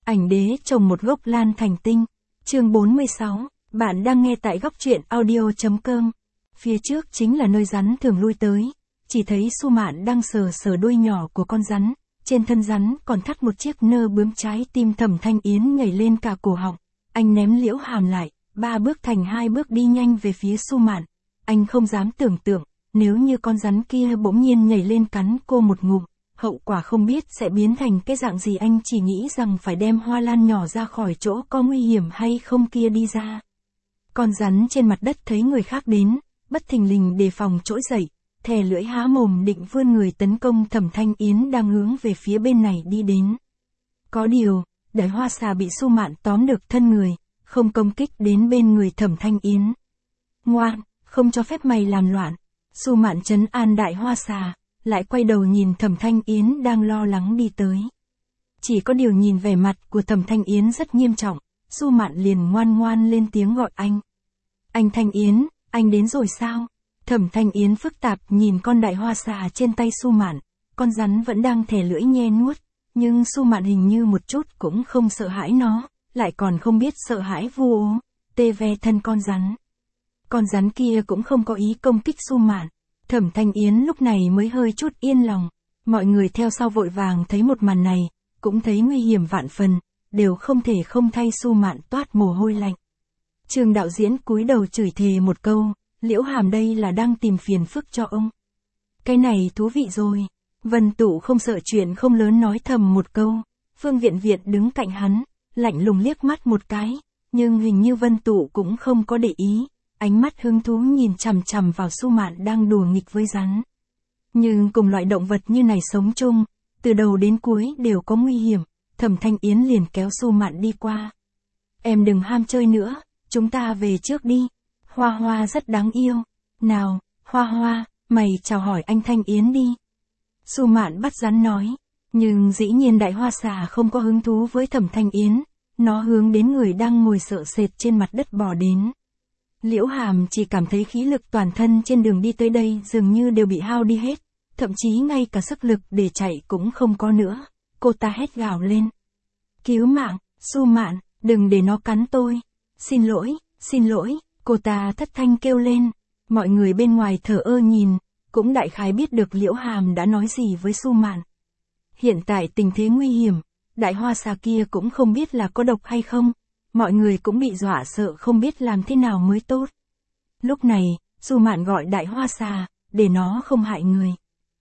Ảnh đế trồng một gốc lan thành tinh. Chương 46, bạn đang nghe tại góc truyện audio.com. Phía trước chính là nơi rắn thường lui tới. Chỉ thấy Su Mạn đang sờ sờ đuôi nhỏ của con rắn. Trên thân rắn còn thắt một chiếc nơ bướm, trái tim Thẩm Thanh Yến nhảy lên cả cổ họng. Anh ném Liễu Hàm lại, 3 bước thành 2 bước đi nhanh về phía Su Mạn. Anh không dám tưởng tượng, nếu như con rắn kia bỗng nhiên nhảy lên cắn cô một ngụm, hậu quả không biết sẽ biến thành cái dạng gì. Anh chỉ nghĩ rằng phải đem Hoa Lan nhỏ ra khỏi chỗ có nguy hiểm hay không kia đi ra. Con rắn trên mặt đất thấy người khác đến, bất thình lình đề phòng trỗi dậy, thè lưỡi há mồm định vươn người tấn công Thẩm Thanh Yến đang hướng về phía bên này đi đến. Có điều, Đại Hoa Xà bị Su Mạn tóm được thân người, không công kích đến bên người Thẩm Thanh Yến. Ngoan, không cho phép mày làm loạn. Su Mạn trấn an Đại Hoa Xà, lại quay đầu nhìn Thẩm Thanh Yến đang lo lắng đi tới. Chỉ có điều nhìn vẻ mặt của Thẩm Thanh Yến rất nghiêm trọng, Su Mạn liền ngoan ngoan lên tiếng gọi anh. Anh Thanh Yến, anh đến rồi sao? Thẩm Thanh Yến phức tạp nhìn con Đại Hoa Xà trên tay Su Mạn, con rắn vẫn đang thè lưỡi nhe nuốt, nhưng Su Mạn hình như một chút cũng không sợ hãi nó, lại còn không biết sợ hãi vu ố, tê ve thân con rắn. Con rắn kia cũng không có ý công kích Su Mạn. Thẩm Thanh Yến lúc này mới hơi chút yên lòng. Mọi người theo sau vội vàng thấy một màn này, cũng thấy nguy hiểm vạn phần, đều không thể không thay Su Mạn toát mồ hôi lạnh. Trương đạo diễn cúi đầu chửi thề một câu, Liễu Hàm đây là đang tìm phiền phức cho ông. Cái này thú vị rồi. Vân Tụ không sợ chuyện không lớn nói thầm một câu. Phương Viện Viện đứng cạnh hắn, lạnh lùng liếc mắt một cái, nhưng hình như Vân Tụ cũng không có để ý. Ánh mắt hứng thú nhìn chằm chằm vào Su Mạn đang đùa nghịch với rắn. Nhưng cùng loại động vật như này sống chung, từ đầu đến cuối đều có nguy hiểm. Thẩm Thanh Yến liền kéo Su Mạn đi qua. Em đừng ham chơi nữa, chúng ta về trước đi. Hoa Hoa rất đáng yêu. Nào, Hoa Hoa, mày chào hỏi anh Thanh Yến đi. Su Mạn bắt rắn nói. Nhưng dĩ nhiên Đại Hoa Xà không có hứng thú với Thẩm Thanh Yến. Nó hướng đến người đang ngồi sợ sệt trên mặt đất bò đến. Liễu Hàm chỉ cảm thấy khí lực toàn thân trên đường đi tới đây dường như đều bị hao đi hết, thậm chí ngay cả sức lực để chạy cũng không có nữa. Cô ta hét gào lên. Cứu mạng, Su Mạn, đừng để nó cắn tôi. Xin lỗi, cô ta thất thanh kêu lên. Mọi người bên ngoài thờ ơ nhìn, cũng đại khái biết được Liễu Hàm đã nói gì với Su Mạn. Hiện tại tình thế nguy hiểm, Đại Hoa Xà kia cũng không biết là có độc hay không. Mọi người cũng bị dọa sợ không biết làm thế nào mới tốt. Lúc này, Su Mạn gọi Đại Hoa Xà, để nó không hại người.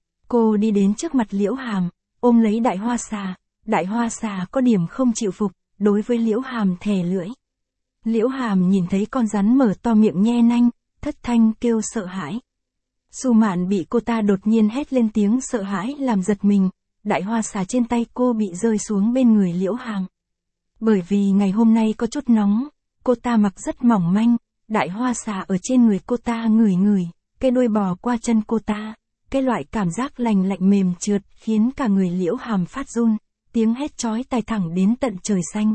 Cô đi đến trước mặt Liễu Hàm, ôm lấy Đại Hoa Xà. Đại Hoa Xà có điểm không chịu phục, đối với Liễu Hàm thè lưỡi. Liễu Hàm nhìn thấy con rắn mở to miệng nhe nanh, thất thanh kêu sợ hãi. Su Mạn bị cô ta đột nhiên hét lên tiếng sợ hãi làm giật mình. Đại Hoa Xà trên tay cô bị rơi xuống bên người Liễu Hàm. Bởi vì ngày hôm nay có chút nóng, cô ta mặc rất mỏng manh, Đại Hoa Xà ở trên người cô ta ngửi, cái đuôi bò qua chân cô ta, cái loại cảm giác lành lạnh mềm trượt khiến cả người Liễu Hàm phát run, tiếng hét chói tai thẳng đến tận trời xanh.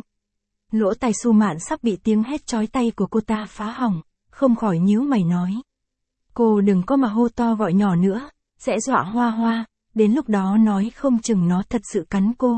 Lỗ tai Su Mạn sắp bị tiếng hét chói tai của cô ta phá hỏng, không khỏi nhíu mày nói. Cô đừng có mà hô to gọi nhỏ nữa, sẽ dọa Hoa Hoa, đến lúc đó nói không chừng nó thật sự cắn cô.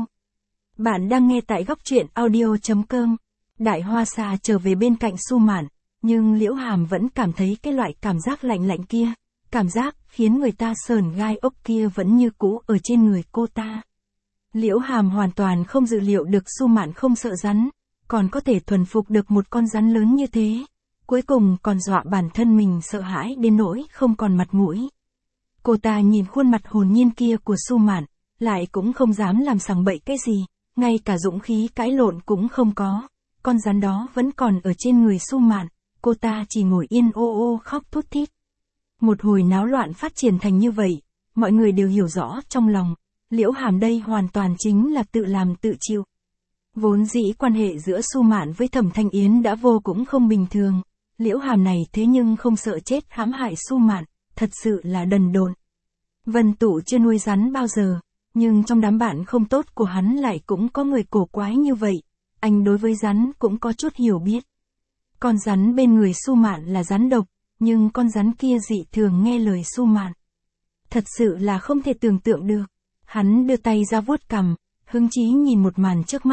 Bạn đang nghe tại góc truyện audio.com. Đại Hoa Xà trở về bên cạnh Su Mạn, nhưng Liễu Hàm vẫn cảm thấy cái loại cảm giác lạnh lạnh kia, cảm giác khiến người ta sởn gai ốc kia vẫn như cũ ở trên người cô ta. Liễu Hàm hoàn toàn không dự liệu được Su Mạn không sợ rắn, còn có thể thuần phục được một con rắn lớn như thế, cuối cùng còn dọa bản thân mình sợ hãi đến nỗi không còn mặt mũi. Cô ta nhìn khuôn mặt hồn nhiên kia của Su Mạn, lại cũng không dám làm sằng bậy cái gì. Ngay cả dũng khí cãi lộn cũng không có, con rắn đó vẫn còn ở trên người Su Mạn, cô ta chỉ ngồi yên ô ô khóc thút thít. Một hồi náo loạn phát triển thành như vậy, mọi người đều hiểu rõ trong lòng, Liễu Hàm đây hoàn toàn chính là tự làm tự chịu. Vốn dĩ quan hệ giữa Su Mạn với Thẩm Thanh Yến đã vô cũng không bình thường, Liễu Hàm này thế nhưng không sợ chết hãm hại Su Mạn, thật sự là đần độn. Vân Tụ chưa nuôi rắn bao giờ. Nhưng trong đám bạn không tốt của hắn lại cũng có người cổ quái như vậy, anh đối với rắn cũng có chút hiểu biết. Con rắn bên người Su Mạn là rắn độc, nhưng con rắn kia dị thường nghe lời Su Mạn. Thật sự là không thể tưởng tượng được. Hắn đưa tay ra vuốt cằm, hứng chí nhìn một màn trước mắt,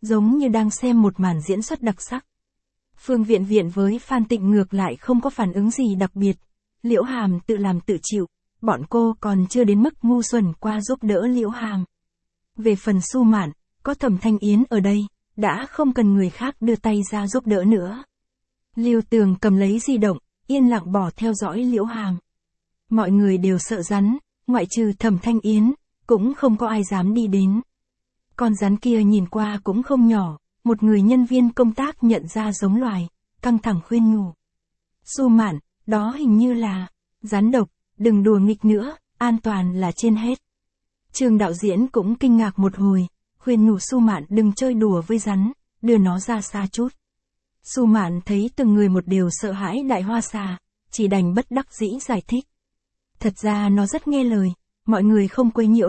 giống như đang xem một màn diễn xuất đặc sắc. Phương Viện Viện với Phan Tịnh ngược lại không có phản ứng gì đặc biệt, Liễu Hàm tự làm tự chịu, bọn cô còn chưa đến mức ngu xuẩn qua giúp đỡ Liễu Hàm. Về phần Su Mạn, có Thẩm Thanh Yến ở đây, đã không cần người khác đưa tay ra giúp đỡ nữa. Lưu Tường cầm lấy di động, yên lặng bỏ theo dõi Liễu Hàm. Mọi người đều sợ rắn, ngoại trừ Thẩm Thanh Yến, cũng không có ai dám đi đến. Con rắn kia nhìn qua cũng không nhỏ, một người nhân viên công tác nhận ra giống loài, căng thẳng khuyên nhủ. Su Mạn, đó hình như là rắn độc, đừng đùa nghịch nữa, an toàn là trên hết. Trương đạo diễn cũng kinh ngạc một hồi, khuyên nhủ Su Mạn đừng chơi đùa với rắn, đưa nó ra xa chút. Su Mạn thấy từng người một đều sợ hãi đại hoa xà, chỉ đành bất đắc dĩ giải thích. Thật ra nó rất nghe lời, mọi người không quấy nhiễu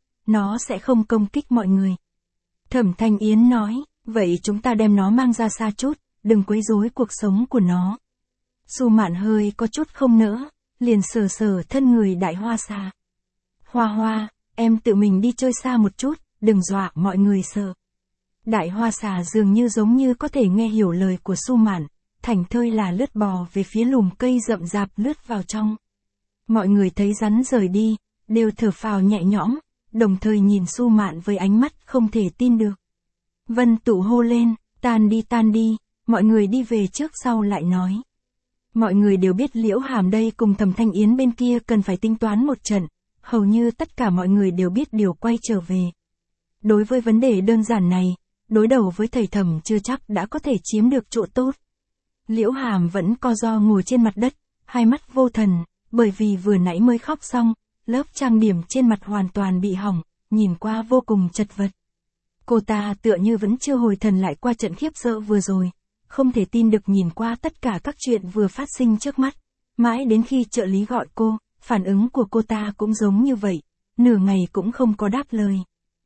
nó sẽ không công kích mọi người. Thẩm Thanh Yến nói, vậy chúng ta đem nó mang ra xa chút, đừng quấy rối cuộc sống của nó. Su Mạn hơi có chút không nỡ, liền sờ sờ thân người đại hoa xà. Hoa Hoa, em tự mình đi chơi xa một chút, đừng dọa mọi người sợ. Đại hoa xà dường như giống như có thể nghe hiểu lời của Su Mạn, thảnh thơi là lướt bò về phía lùm cây rậm rạp lướt vào trong. Mọi người thấy rắn rời đi, đều thở phào nhẹ nhõm, đồng thời nhìn Su Mạn với ánh mắt không thể tin được. Vân Tụ hô lên, tan đi, mọi người đi về trước sau lại nói. Mọi người đều biết Liễu Hàm đây cùng Thẩm Thanh Yến bên kia cần phải tính toán một trận, hầu như tất cả mọi người đều biết điều quay trở về. Đối với vấn đề đơn giản này, đối đầu với thầy Thẩm chưa chắc đã có thể chiếm được chỗ tốt. Liễu Hàm vẫn co ro ngồi trên mặt đất, hai mắt vô thần, bởi vì vừa nãy mới khóc xong, lớp trang điểm trên mặt hoàn toàn bị hỏng, nhìn qua vô cùng chật vật. Cô ta tựa như vẫn chưa hồi thần lại qua trận khiếp sợ vừa rồi, không thể tin được nhìn qua tất cả các chuyện vừa phát sinh trước mắt. Mãi đến khi trợ lý gọi cô, phản ứng của cô ta cũng giống như vậy, nửa ngày cũng không có đáp lời.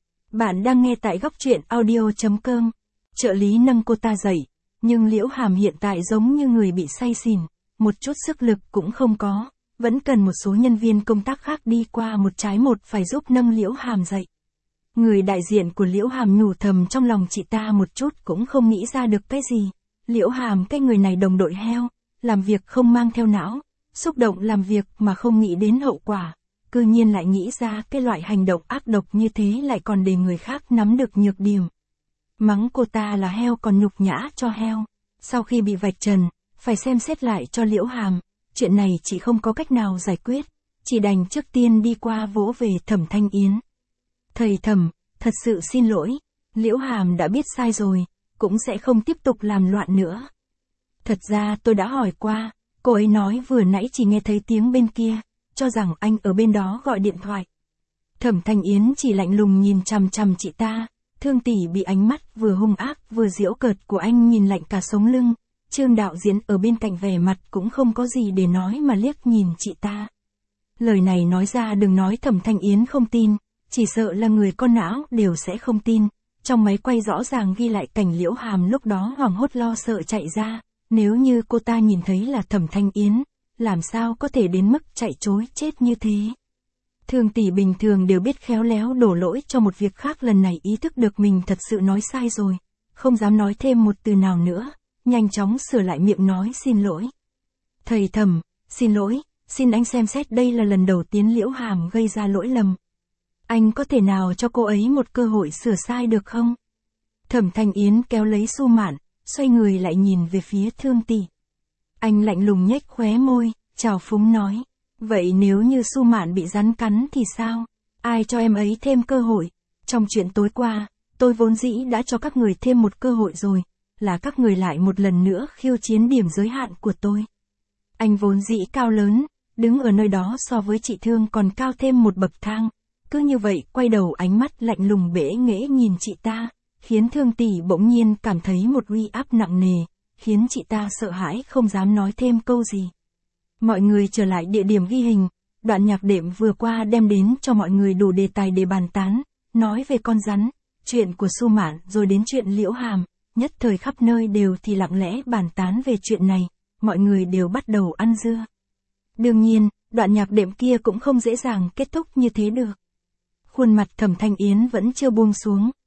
Bạn đang nghe tại góc truyện audio.com. Trợ lý nâng cô ta dậy, nhưng Liễu Hàm hiện tại giống như người bị say xỉn, một chút sức lực cũng không có, vẫn cần một số nhân viên công tác khác đi qua một trái một phải giúp nâng Liễu Hàm dậy. Người đại diện của Liễu Hàm nhủ thầm trong lòng chị ta một chút cũng không nghĩ ra được cái gì. Liễu Hàm cái người này đồng đội heo, làm việc không mang theo não, xúc động làm việc mà không nghĩ đến hậu quả, cư nhiên lại nghĩ ra cái loại hành động ác độc như thế lại còn để người khác nắm được nhược điểm. Mắng cô ta là heo còn nhục nhã cho heo. Sau khi bị vạch trần, phải xem xét lại cho Liễu Hàm, chuyện này chị không có cách nào giải quyết, chỉ đành trước tiên đi qua vỗ về Thẩm Thanh Yến. Thầy Thẩm, thật sự xin lỗi, Liễu Hàm đã biết sai rồi, cũng sẽ không tiếp tục làm loạn nữa. Thật ra tôi đã hỏi qua, cô ấy nói vừa nãy chỉ nghe thấy tiếng bên kia, cho rằng anh ở bên đó gọi điện thoại. Thẩm Thanh Yến chỉ lạnh lùng nhìn chằm chằm chị ta, Thương tỷ bị ánh mắt vừa hung ác vừa giễu cợt của anh nhìn lạnh cả sống lưng. Trương đạo diễn ở bên cạnh vẻ mặt cũng không có gì để nói mà liếc nhìn chị ta. Lời này nói ra đừng nói Thẩm Thanh Yến không tin, chỉ sợ là người con não đều sẽ không tin. Trong máy quay rõ ràng ghi lại cảnh Liễu Hàm lúc đó hoảng hốt lo sợ chạy ra, nếu như cô ta nhìn thấy là Thẩm Thanh Yến, làm sao có thể đến mức chạy trối chết như thế. Thương tỷ bình thường đều biết khéo léo đổ lỗi cho một việc khác, lần này ý thức được mình thật sự nói sai rồi, không dám nói thêm một từ nào nữa, nhanh chóng sửa lại miệng nói xin lỗi. Thầy Thẩm, xin lỗi, xin anh xem xét đây là lần đầu tiên Liễu Hàm gây ra lỗi lầm. Anh có thể nào cho cô ấy một cơ hội sửa sai được không? Thẩm Thanh Yến kéo lấy Su Mạn, xoay người lại nhìn về phía Thương tỷ. Anh lạnh lùng nhếch khóe môi, trào phúng nói. Vậy nếu như Su Mạn bị rắn cắn thì sao? Ai cho em ấy thêm cơ hội? Trong chuyện tối qua, tôi vốn dĩ đã cho các người thêm một cơ hội rồi, là các người lại một lần nữa khiêu chiến điểm giới hạn của tôi. Anh vốn dĩ cao lớn, đứng ở nơi đó so với chị Thương còn cao thêm một bậc thang. Cứ như vậy quay đầu ánh mắt lạnh lùng bẽ nghễ nhìn chị ta, khiến Thương tỷ bỗng nhiên cảm thấy một uy áp nặng nề, khiến chị ta sợ hãi không dám nói thêm câu gì. Mọi người trở lại địa điểm ghi hình, đoạn nhạc đệm vừa qua đem đến cho mọi người đủ đề tài để bàn tán, nói về con rắn, chuyện của Su Mạn rồi đến chuyện Liễu Hàm, nhất thời khắp nơi đều thì lặng lẽ bàn tán về chuyện này, mọi người đều bắt đầu ăn dưa. Đương nhiên, đoạn nhạc đệm kia cũng không dễ dàng kết thúc như thế được. Khuôn mặt Thẩm Thanh Yến vẫn chưa buông xuống,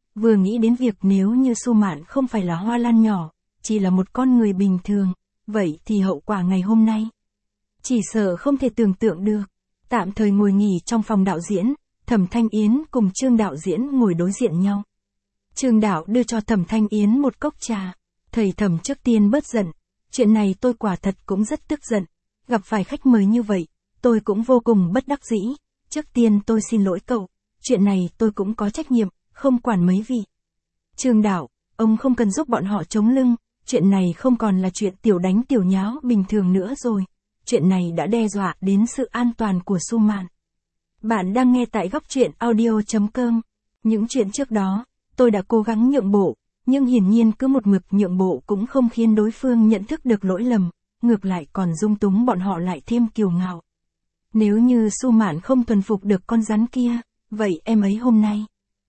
vừa nghĩ đến việc nếu như Su Mạn không phải là Hoa Lan nhỏ, chỉ là một con người bình thường, vậy thì hậu quả ngày hôm nay chỉ sợ không thể tưởng tượng được. Tạm thời ngồi nghỉ trong phòng đạo diễn, Thẩm Thanh Yến cùng Trương đạo diễn ngồi đối diện nhau. Trương đạo đưa cho Thẩm Thanh Yến một cốc trà. Thầy Thẩm trước tiên bớt giận, chuyện này tôi quả thật cũng rất tức giận, gặp phải khách mời như vậy, tôi cũng vô cùng bất đắc dĩ, trước tiên tôi xin lỗi cậu, chuyện này tôi cũng có trách nhiệm, không quản mấy vị. Trương đạo, ông không cần giúp bọn họ chống lưng, chuyện này không còn là chuyện tiểu đánh tiểu nháo bình thường nữa rồi, chuyện này đã đe dọa đến sự an toàn của Su Mạn. Bạn đang nghe tại góc truyện audio.com. Những chuyện trước đó, tôi đã cố gắng nhượng bộ, nhưng hiển nhiên cứ một mực nhượng bộ cũng không khiến đối phương nhận thức được lỗi lầm, ngược lại còn dung túng bọn họ lại thêm kiêu ngạo. Nếu như Su Mạn không thuần phục được con rắn kia, vậy em ấy hôm nay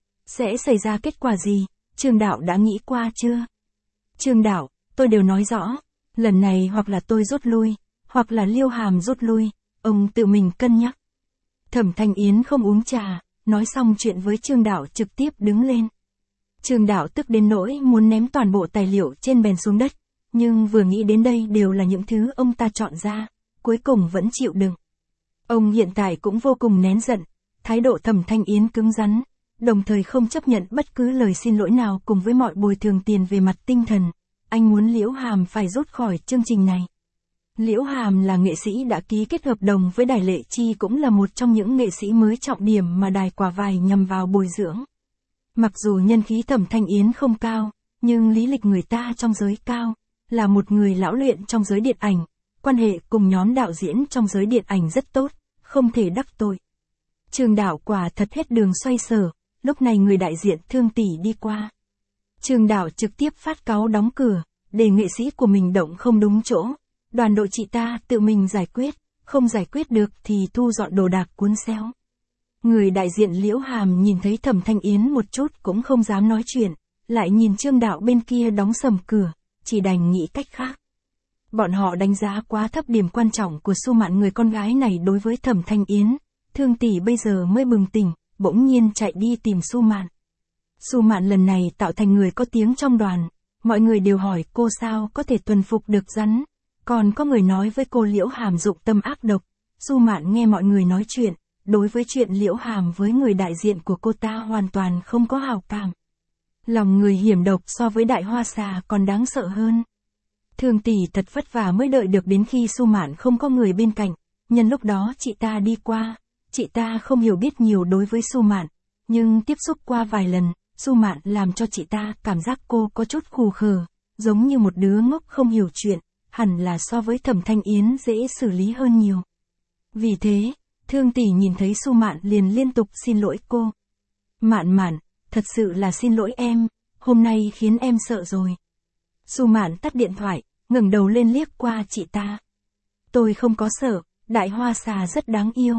sẽ xảy ra kết quả gì? Trương đạo đã nghĩ qua chưa? Trương đạo, tôi đều nói rõ, lần này hoặc là tôi rút lui, hoặc là Liêu Hàm rút lui, ông tự mình cân nhắc. Thẩm Thanh Yến không uống trà, nói xong chuyện với Trương đạo trực tiếp đứng lên. Trương đạo tức đến nỗi muốn ném toàn bộ tài liệu trên bàn xuống đất, nhưng vừa nghĩ đến đây đều là những thứ ông ta chọn ra, cuối cùng vẫn chịu đựng. Ông hiện tại cũng vô cùng nén giận, thái độ Thẩm Thanh Yến cứng rắn, đồng thời không chấp nhận bất cứ lời xin lỗi nào cùng với mọi bồi thường tiền về mặt tinh thần. Anh muốn Liễu Hàm phải rút khỏi chương trình này. Liễu Hàm là nghệ sĩ đã ký kết hợp đồng với Đài Lệ Chi, cũng là một trong những nghệ sĩ mới trọng điểm mà Đài Quả Vải nhằm vào bồi dưỡng. Mặc dù nhân khí Thẩm Thanh Yến không cao, nhưng lý lịch người ta trong giới cao, là một người lão luyện trong giới điện ảnh, quan hệ cùng nhóm đạo diễn trong giới điện ảnh rất tốt, không thể đắc tội. Trương đạo quả thật hết đường xoay sở, lúc này người đại diện Thương Tỷ đi qua. Trương đạo trực tiếp phát cáo đóng cửa, để nghệ sĩ của mình động không đúng chỗ. Đoàn đội chị ta tự mình giải quyết, không giải quyết được thì thu dọn đồ đạc cuốn xéo. Người đại diện Liễu Hàm nhìn thấy Thẩm Thanh Yến một chút cũng không dám nói chuyện, lại nhìn Trương đạo bên kia đóng sầm cửa, chỉ đành nghĩ cách khác. Bọn họ đánh giá quá thấp điểm quan trọng của Su Mạn, người con gái này đối với Thẩm Thanh Yến. Thương Tỷ bây giờ mới bừng tỉnh, bỗng nhiên chạy đi tìm Su Mạn. Su Mạn lần này tạo thành người có tiếng trong đoàn, mọi người đều hỏi cô sao có thể thuần phục được rắn. Còn có người nói với cô Liễu Hàm dụng tâm ác độc. Su Mạn nghe mọi người nói chuyện, đối với chuyện Liễu Hàm với người đại diện của cô ta hoàn toàn không có hảo cảm. Lòng người hiểm độc so với Đại Hoa Xà còn đáng sợ hơn. Thương Tỷ thật vất vả mới đợi được đến khi Su Mạn không có người bên cạnh, nhân lúc đó chị ta đi qua. Chị ta không hiểu biết nhiều đối với Su Mạn, nhưng tiếp xúc qua vài lần, Su Mạn làm cho chị ta cảm giác cô có chút khù khờ, giống như một đứa ngốc không hiểu chuyện, hẳn là so với Thẩm Thanh Yến dễ xử lý hơn nhiều. Vì thế, Thương Tỷ nhìn thấy Su Mạn liền liên tục xin lỗi cô. Mạn Mạn, thật sự là xin lỗi em, hôm nay khiến em sợ rồi. Su Mạn tắt điện thoại, ngẩng đầu lên liếc qua chị ta. Tôi không có sợ, Đại Hoa Xà rất đáng yêu.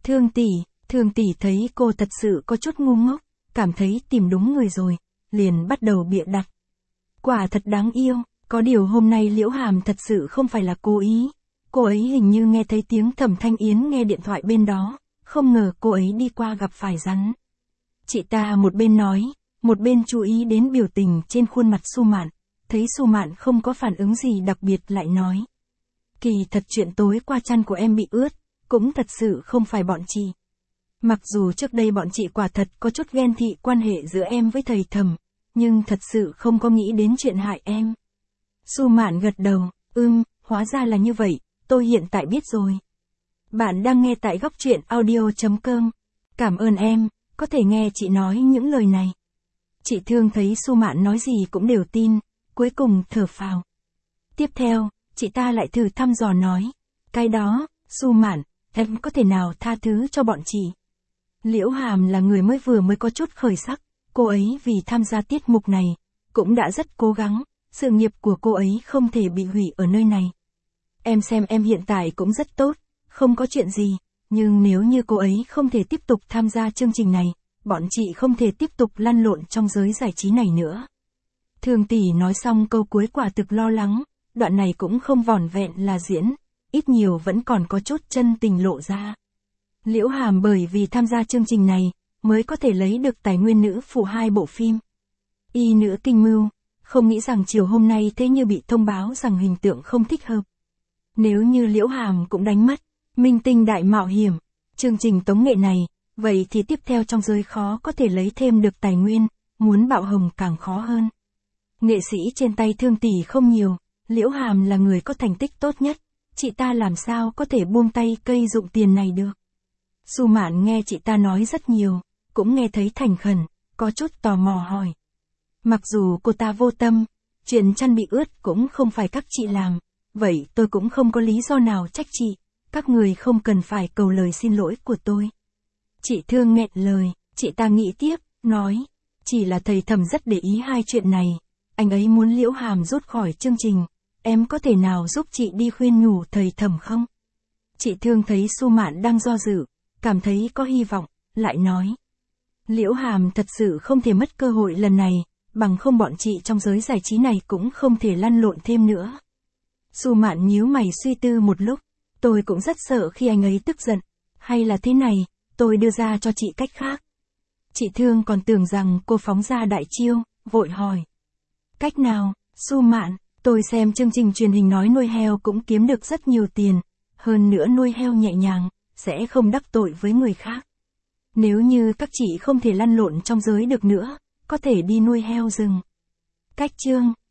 Thương Tỷ thấy cô thật sự có chút ngu ngốc, cảm thấy tìm đúng người rồi, liền bắt đầu bịa đặt. Quả thật đáng yêu, có điều hôm nay Liễu Hàm thật sự không phải là cố ý. Cô ấy hình như nghe thấy tiếng Thẩm Thanh Yến nghe điện thoại bên đó, không ngờ cô ấy đi qua gặp phải rắn. Chị ta một bên nói, một bên chú ý đến biểu tình trên khuôn mặt Su Mạn, thấy Su Mạn không có phản ứng gì đặc biệt lại nói. Kỳ thật chuyện tối qua chăn của em bị ướt, cũng thật sự không phải bọn chị. Mặc dù trước đây bọn chị quả thật có chút ghen tị quan hệ giữa em với thầy Thẩm, nhưng thật sự không có nghĩ đến chuyện hại em. Su Mạn gật đầu, hóa ra là như vậy, tôi hiện tại biết rồi. Bạn đang nghe tại góc truyện audio.com. Cảm ơn em, có thể nghe chị nói những lời này. Chị Thương thấy Su Mạn nói gì cũng đều tin, cuối cùng thở phào. Tiếp theo, chị ta lại thử thăm dò nói. Cái đó, Su Mạn, em có thể nào tha thứ cho bọn chị? Liễu Hàm là người mới có chút khởi sắc, cô ấy vì tham gia tiết mục này, cũng đã rất cố gắng, sự nghiệp của cô ấy không thể bị hủy ở nơi này. Em xem em hiện tại cũng rất tốt, không có chuyện gì, nhưng nếu như cô ấy không thể tiếp tục tham gia chương trình này, bọn chị không thể tiếp tục lăn lộn trong giới giải trí này nữa. Thương Tỷ nói xong câu cuối quả thực lo lắng, đoạn này cũng không vỏn vẹn là diễn, ít nhiều vẫn còn có chút chân tình lộ ra. Liễu Hàm bởi vì tham gia chương trình này, mới có thể lấy được tài nguyên nữ phụ 2 bộ phim, Y nữ kinh mưu, không nghĩ rằng chiều hôm nay thế như bị thông báo rằng hình tượng không thích hợp. Nếu như Liễu Hàm cũng đánh mất, minh tinh đại mạo hiểm, chương trình tống nghệ này, vậy thì tiếp theo trong giới khó có thể lấy thêm được tài nguyên, muốn bạo hồng càng khó hơn. Nghệ sĩ trên tay Thương Tỷ không nhiều, Liễu Hàm là người có thành tích tốt nhất, chị ta làm sao có thể buông tay cây dụng tiền này được. Su Mạn nghe chị ta nói rất nhiều, cũng nghe thấy thành khẩn, có chút tò mò hỏi. Mặc dù cô ta vô tâm, chuyện chăn bị ướt cũng không phải các chị làm, vậy tôi cũng không có lý do nào trách chị, các người không cần phải cầu lời xin lỗi của tôi. Chị Thương nghẹn lời, chị ta nghĩ tiếp, nói, chỉ là thầy Thẩm rất để ý hai chuyện này, anh ấy muốn Liễu Hàm rút khỏi chương trình, em có thể nào giúp chị đi khuyên nhủ thầy Thẩm không? Chị Thương thấy Su Mạn đang do dự, cảm thấy có hy vọng, lại nói. Liễu Hàm thật sự không thể mất cơ hội lần này, bằng không bọn chị trong giới giải trí này cũng không thể lăn lộn thêm nữa. Su Mạn nhíu mày suy tư một lúc, tôi cũng rất sợ khi anh ấy tức giận, hay là thế này, tôi đưa ra cho chị cách khác. Chị Thương còn tưởng rằng cô phóng ra đại chiêu, vội hỏi. Cách nào, Su Mạn, tôi xem chương trình truyền hình nói nuôi heo cũng kiếm được rất nhiều tiền, hơn nữa nuôi heo nhẹ nhàng, sẽ không đắc tội với người khác. Nếu như các chị không thể lăn lộn trong giới được nữa, có thể đi nuôi heo rừng. Cách chương